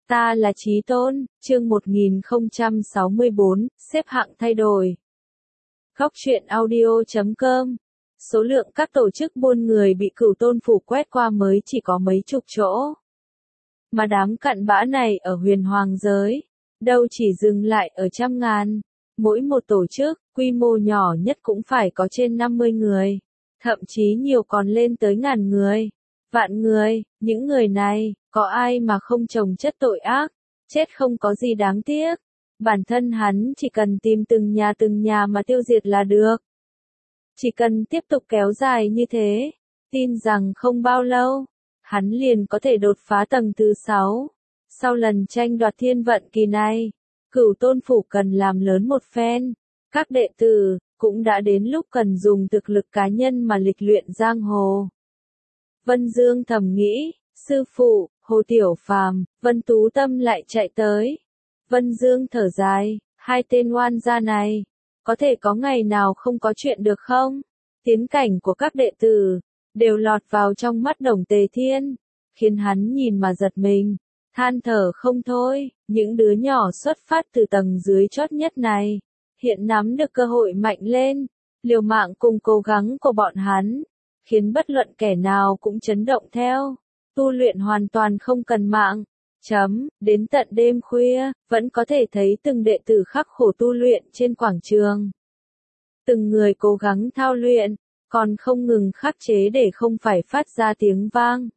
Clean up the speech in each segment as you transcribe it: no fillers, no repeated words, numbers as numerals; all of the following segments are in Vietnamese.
Ta là Chí Tôn, chương 1064, xếp hạng thay đổi. Góc truyện audio.com. Số lượng các tổ chức buôn người bị Cửu Tôn phủ quét qua mới chỉ có mấy chục chỗ. Mà đám cặn bã này ở huyền hoàng giới, đâu chỉ dừng lại ở trăm ngàn. Mỗi một tổ chức, quy mô nhỏ nhất cũng phải có trên 50 người. Thậm chí nhiều còn lên tới ngàn người, vạn người. Những người này, có ai mà không chồng chất tội ác, chết không có gì đáng tiếc. Bản thân hắn chỉ cần tìm từng nhà mà tiêu diệt là được. Chỉ cần tiếp tục kéo dài như thế, tin rằng không bao lâu, hắn liền có thể đột phá tầng thứ 6. Sau lần tranh đoạt thiên vận kỳ này, Cửu Tôn phủ cần làm lớn một phen. Các đệ tử cũng đã đến lúc cần dùng thực lực cá nhân mà lịch luyện giang hồ. Vân Dương thầm nghĩ, sư phụ, Hồ Tiểu Phàm, Vân Tú Tâm lại chạy tới. Vân Dương thở dài, hai tên oan gia này, có thể có ngày nào không có chuyện được không? Tiến cảnh của các đệ tử, đều lọt vào trong mắt Đồng Tề Thiên, khiến hắn nhìn mà giật mình, than thở không thôi. Những đứa nhỏ xuất phát từ tầng dưới chót nhất này, hiện nắm được cơ hội mạnh lên, liều mạng cùng cố gắng của bọn hắn, khiến bất luận kẻ nào cũng chấn động theo. Tu luyện hoàn toàn không cần mạng. Đến tận đêm khuya, vẫn có thể thấy từng đệ tử khắc khổ tu luyện trên quảng trường. Từng người cố gắng thao luyện, còn không ngừng khắc chế để không phải phát ra tiếng vang.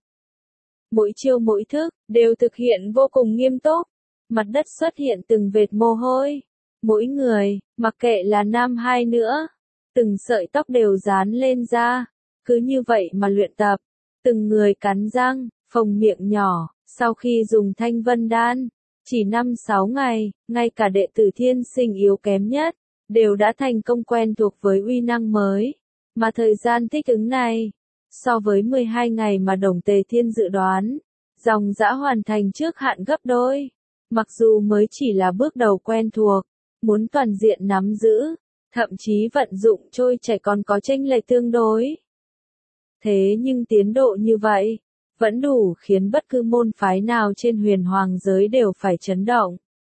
Mỗi chiêu mỗi thức, đều thực hiện vô cùng nghiêm túc. Mặt đất xuất hiện từng vệt mồ hôi. Mỗi người, mặc kệ là nam hay nữa, từng sợi tóc đều dán lên da. Cứ như vậy mà luyện tập. Từng người cắn răng, phồng miệng nhỏ. Sau khi dùng Thanh Vân Đan, chỉ 5-6 ngày, ngay cả đệ tử thiên sinh yếu kém nhất, đều đã thành công quen thuộc với uy năng mới. Mà thời gian thích ứng này, so với 12 ngày mà Đồng Tề Thiên dự đoán, dòng dã hoàn thành trước hạn gấp đôi. Mặc dù mới chỉ là bước đầu quen thuộc, muốn toàn diện nắm giữ, thậm chí vận dụng trôi chảy còn có chênh lệch tương đối. Thế nhưng tiến độ như vậy, vẫn đủ khiến bất cứ môn phái nào trên huyền hoàng giới đều phải chấn động.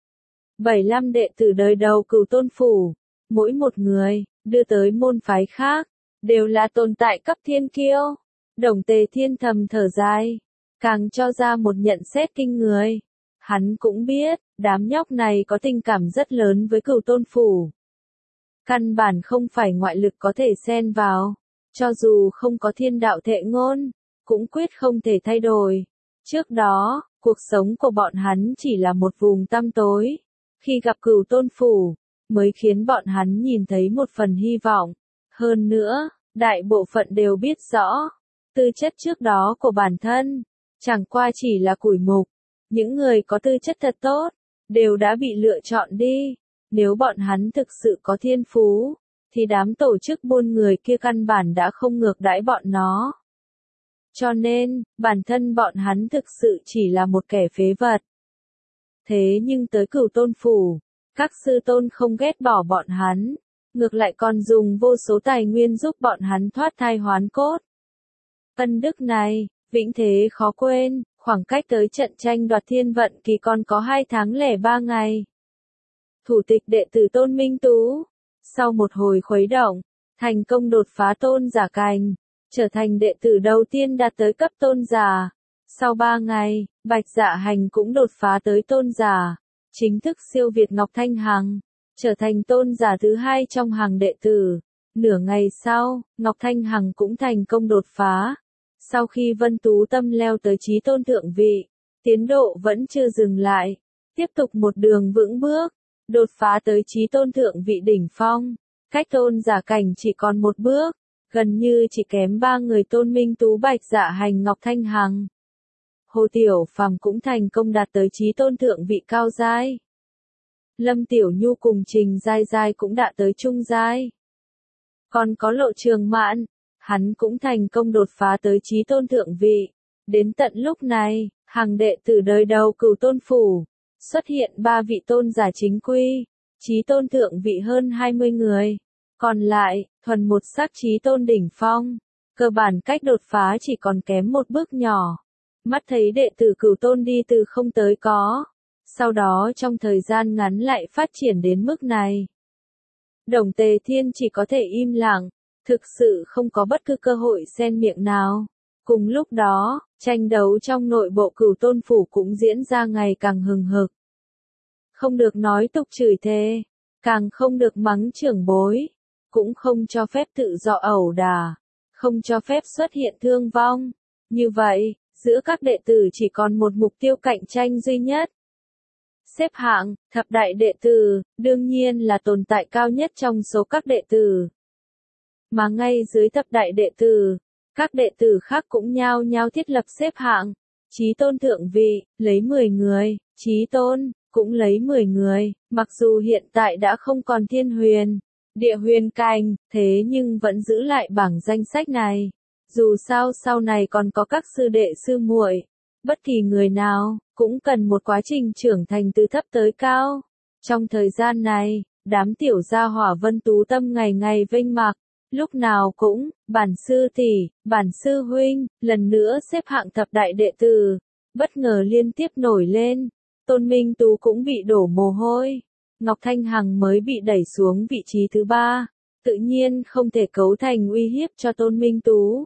75 đệ tử đời đầu Cửu Tôn phủ, mỗi một người, đưa tới môn phái khác, đều là tồn tại cấp thiên kiêu. Đồng Tề Thiên thầm thở dài, càng cho ra một nhận xét kinh người. Hắn cũng biết, đám nhóc này có tình cảm rất lớn với Cửu Tôn phủ. Căn bản không phải ngoại lực có thể xen vào, cho dù không có thiên đạo thệ ngôn, cũng quyết không thể thay đổi. Trước đó, cuộc sống của bọn hắn chỉ là một vùng tăm tối. Khi gặp Cửu Tôn phủ, mới khiến bọn hắn nhìn thấy một phần hy vọng. Hơn nữa, đại bộ phận đều biết rõ, tư chất trước đó của bản thân, chẳng qua chỉ là củi mục. Những người có tư chất thật tốt, đều đã bị lựa chọn đi. Nếu bọn hắn thực sự có thiên phú, thì đám tổ chức buôn người kia căn bản đã không ngược đãi bọn nó. Cho nên, bản thân bọn hắn thực sự chỉ là một kẻ phế vật. Thế nhưng tới Cửu Tôn phủ, các sư tôn không ghét bỏ bọn hắn, ngược lại còn dùng vô số tài nguyên giúp bọn hắn thoát thai hoán cốt. Ân đức này, vĩnh thế khó quên, khoảng cách tới trận tranh đoạt thiên vận kỳ còn có 2 tháng lẻ 3 ngày. Thủ tịch đệ tử Tôn Minh Tú, sau một hồi khuấy động, thành công đột phá tôn giả cảnh, trở thành đệ tử đầu tiên đạt tới cấp tôn giả. Sau 3 ngày, Bạch Dạ Hành cũng đột phá tới tôn giả, chính thức siêu việt Ngọc Thanh Hằng, trở thành tôn giả thứ 2 trong hàng đệ tử. Nửa ngày sau, Ngọc Thanh Hằng cũng thành công đột phá. Sau khi Vân Tú Tâm leo tới Chí Tôn thượng vị, tiến độ vẫn chưa dừng lại, tiếp tục một đường vững bước, đột phá tới Chí Tôn thượng vị đỉnh phong, cách tôn giả cảnh chỉ còn một bước, gần như chỉ kém 3 người Tôn Minh Tú, Bạch Dạ Hành, Ngọc Thanh Hằng. Hồ Tiểu Phàm cũng thành công đạt tới Chí Tôn thượng vị cao giai. Lâm Tiểu Nhu cùng Trình Giai Giai cũng đã tới trung giai. Còn có Lộ Trường Mạn, hắn cũng thành công đột phá tới Chí Tôn thượng vị. Đến tận lúc này, hàng đệ tử đời đầu Cửu Tôn phủ, xuất hiện 3 vị tôn giả chính quy, Chí Tôn thượng vị hơn 20 người. Còn lại, thuần một sắc Chí Tôn đỉnh phong, cơ bản cách đột phá chỉ còn kém một bước nhỏ. Mắt thấy đệ tử Cửu Tôn đi từ không tới có, sau đó trong thời gian ngắn lại phát triển đến mức này. Đồng Tề Thiên chỉ có thể im lặng, thực sự không có bất cứ cơ hội xen miệng nào. Cùng lúc đó, tranh đấu trong nội bộ Cửu Tôn phủ cũng diễn ra ngày càng hừng hực. Không được nói tục chửi thề, càng không được mắng trưởng bối, cũng không cho phép tự do ẩu đả, không cho phép xuất hiện thương vong. Như vậy, giữa các đệ tử chỉ còn một mục tiêu cạnh tranh duy nhất. Xếp hạng, thập đại đệ tử, đương nhiên là tồn tại cao nhất trong số các đệ tử. Mà ngay dưới thập đại đệ tử, các đệ tử khác cũng nhao nhao thiết lập xếp hạng. Chí Tôn thượng vị, lấy 10 người, Chí Tôn, cũng lấy 10 người, mặc dù hiện tại đã không còn Thiên Huyền, Địa Huyền Cành, thế nhưng vẫn giữ lại bảng danh sách này. Dù sao sau này còn có các sư đệ sư muội, bất kỳ người nào, cũng cần một quá trình trưởng thành từ thấp tới cao. Trong thời gian này, đám tiểu gia hỏa Vân Tú Tâm ngày ngày vênh mặc, lúc nào cũng, bản sư tỷ, bản sư huynh, lần nữa xếp hạng thập đại đệ tử, bất ngờ liên tiếp nổi lên. Tôn Minh Tú cũng bị đổ mồ hôi. Ngọc Thanh Hằng mới bị đẩy xuống vị trí thứ 3, tự nhiên không thể cấu thành uy hiếp cho Tôn Minh Tú.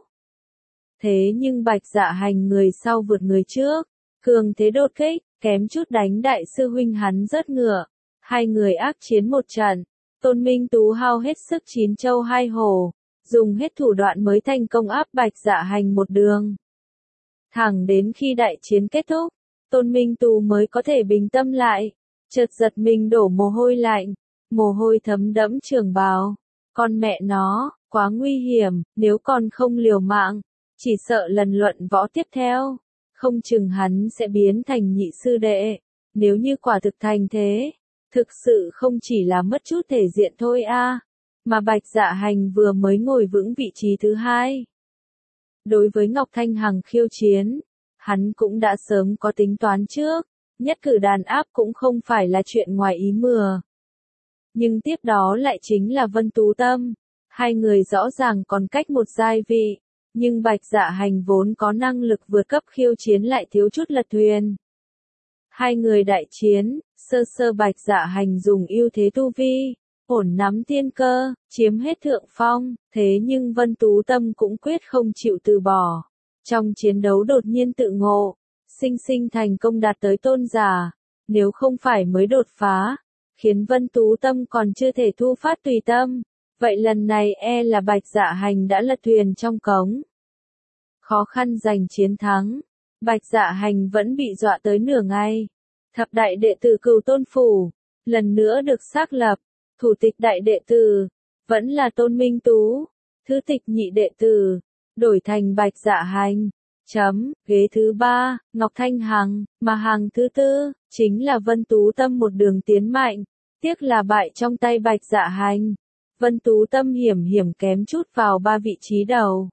Thế nhưng Bạch Dạ Hành người sau vượt người trước, cường thế đột kích, kém chút đánh đại sư huynh hắn rớt ngựa. Hai người ác chiến một trận, Tôn Minh Tú hao hết sức 9 châu 2 hổ, dùng hết thủ đoạn mới thành công áp Bạch Dạ Hành một đường. Thẳng đến khi đại chiến kết thúc, Tôn Minh Tú mới có thể bình tâm lại, chợt giật mình đổ mồ hôi lạnh, mồ hôi thấm đẫm trường bào. Con mẹ nó, quá nguy hiểm, nếu còn không liều mạng, chỉ sợ lần luận võ tiếp theo, không chừng hắn sẽ biến thành nhị sư đệ. Nếu như quả thực thành thế, thực sự không chỉ là mất chút thể diện thôi a, mà Bạch Dạ Hành vừa mới ngồi vững vị trí thứ 2. Đối với Ngọc Thanh Hằng khiêu chiến, hắn cũng đã sớm có tính toán trước, nhất cử đàn áp cũng không phải là chuyện ngoài ý mừa. Nhưng tiếp đó lại chính là Vân Tú Tâm, hai người rõ ràng còn cách một giai vị, nhưng Bạch Dạ Hành vốn có năng lực vượt cấp khiêu chiến lại thiếu chút lật thuyền. Hai người đại chiến, sơ Bạch Dạ Hành dùng ưu thế tu vi, ổn nắm tiên cơ, chiếm hết thượng phong, thế nhưng Vân Tú Tâm cũng quyết không chịu từ bỏ. Trong chiến đấu đột nhiên tự ngộ, sinh thành công đạt tới tôn giả, nếu không phải mới đột phá, khiến Vân Tú Tâm còn chưa thể thu phát tùy tâm, vậy lần này là Bạch Dạ Hành đã lật thuyền trong cống. Khó khăn giành chiến thắng, Bạch Dạ Hành vẫn bị dọa tới nửa ngày. Thập đại đệ tử Cửu Tôn phủ, lần nữa được xác lập, thủ tịch đại đệ tử, vẫn là Tôn Minh Tú, thứ tịch nhị đệ tử, đổi thành Bạch Dạ Hành. Ghế thứ 3, Ngọc Thanh Hằng, mà hàng thứ 4, chính là Vân Tú Tâm một đường tiến mạnh, tiếc là bại trong tay Bạch Dạ Hành. Vân Tú Tâm hiểm kém chút vào 3 vị trí đầu.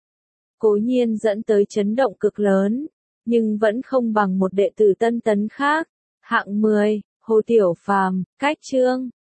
Cố nhiên dẫn tới chấn động cực lớn, nhưng vẫn không bằng một đệ tử Tân Tấn khác. Hạng 10, Hồ Tiểu Phàm, Cách Trương,